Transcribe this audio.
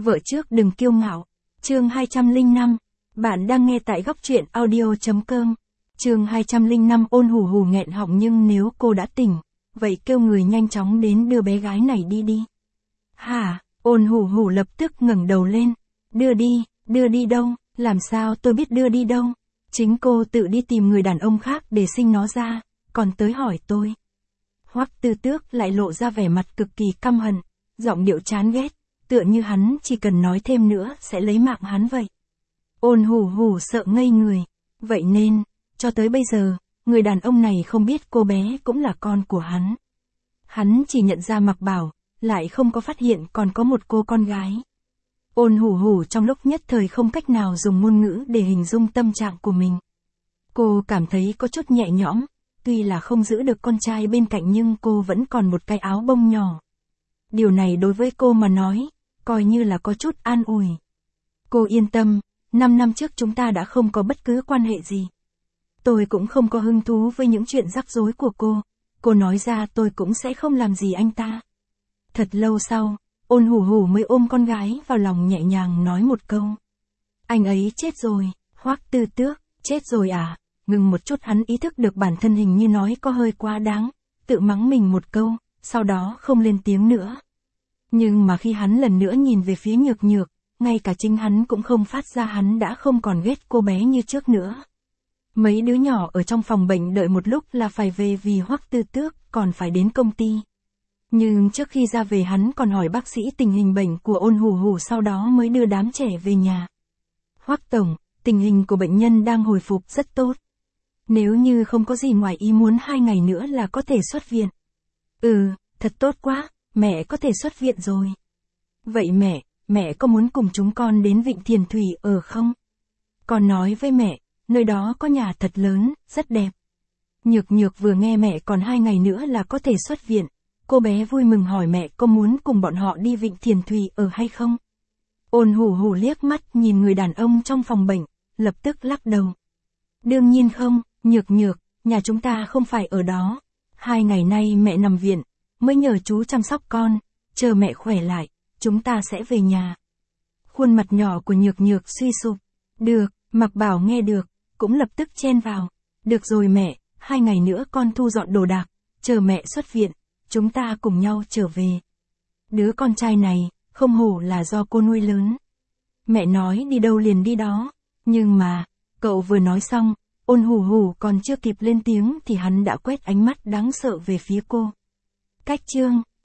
Vợ trước đừng kiêu ngạo. Chương 205. Bạn đang nghe tại góc truyện audio.com. Chương 205. Ôn hù hù nghẹn họng nhưng nếu cô đã tỉnh, vậy kêu người nhanh chóng đến đưa bé gái này đi. Hả? Ôn hù hù lập tức ngẩng đầu lên. Đưa đi đâu? Làm sao tôi biết đưa đi đâu? Chính cô tự đi tìm người đàn ông khác để sinh nó ra, còn tới hỏi tôi. Hoắc Tư Tước lại lộ ra vẻ mặt cực kỳ căm hận, giọng điệu chán ghét, tựa như hắn chỉ cần nói thêm nữa sẽ lấy mạng hắn vậy. Ôn hù hù sợ ngây người. Vậy nên, cho tới bây giờ, người đàn ông này không biết cô bé cũng là con của hắn. Hắn chỉ nhận ra Mạc Bảo, lại không có phát hiện còn có một cô con gái. Ôn hù hù trong lúc nhất thời không cách nào dùng ngôn ngữ để hình dung tâm trạng của mình. Cô cảm thấy có chút nhẹ nhõm, tuy là không giữ được con trai bên cạnh nhưng cô vẫn còn một cái áo bông nhỏ. Điều này đối với cô mà nói, coi như là có chút an ủi. Cô yên tâm, 5 năm trước chúng ta đã không có bất cứ quan hệ gì. Tôi cũng không có hứng thú với những chuyện rắc rối của cô nói ra tôi cũng sẽ không làm gì anh ta. Thật lâu sau, ôn hù hù mới ôm con gái vào lòng nhẹ nhàng nói một câu. Anh ấy chết rồi, Hoắc Tư Tước, chết rồi à? Ngừng một chút hắn ý thức được bản thân hình như nói có hơi quá đáng, tự mắng mình một câu, sau đó không lên tiếng nữa. Nhưng mà khi hắn lần nữa nhìn về phía Nhược Nhược, ngay cả chính hắn cũng không phát ra hắn đã không còn ghét cô bé như trước nữa. Mấy đứa nhỏ ở trong phòng bệnh đợi một lúc là phải về vì Hoắc Tư Tước còn phải đến công ty. Nhưng trước khi ra về hắn còn hỏi bác sĩ tình hình bệnh của ôn hù hù sau đó mới đưa đám trẻ về nhà. Hoắc tổng, tình hình của bệnh nhân đang hồi phục rất tốt. Nếu như không có gì ngoài ý muốn 2 ngày nữa là có thể xuất viện. Thật tốt quá, mẹ có thể xuất viện rồi. Vậy mẹ có muốn cùng chúng con đến Vịnh Thiền Thủy ở không? Con nói với mẹ, nơi đó có nhà thật lớn, rất đẹp. Nhược Nhược vừa nghe mẹ còn 2 ngày nữa là có thể xuất viện. Cô bé vui mừng hỏi mẹ có muốn cùng bọn họ đi Vịnh Thiền Thủy ở hay không? Ôn hù hù liếc mắt nhìn người đàn ông trong phòng bệnh, lập tức lắc đầu. Đương nhiên không, Nhược Nhược, nhà chúng ta không phải ở đó. 2 ngày nay mẹ nằm viện, mới nhờ chú chăm sóc con, chờ mẹ khỏe lại, chúng ta sẽ về nhà. Khuôn mặt nhỏ của Nhược Nhược suy sụp. Được, Mạc Bảo nghe được, cũng lập tức chen vào. Được rồi mẹ, 2 ngày nữa con thu dọn đồ đạc, chờ mẹ xuất viện, chúng ta cùng nhau trở về. Đứa con trai này, không hổ là do cô nuôi lớn. Mẹ nói đi đâu liền đi đó, nhưng mà, cậu vừa nói xong, ôn hù hù còn chưa kịp lên tiếng thì hắn đã quét ánh mắt đáng sợ về phía cô. Cách chương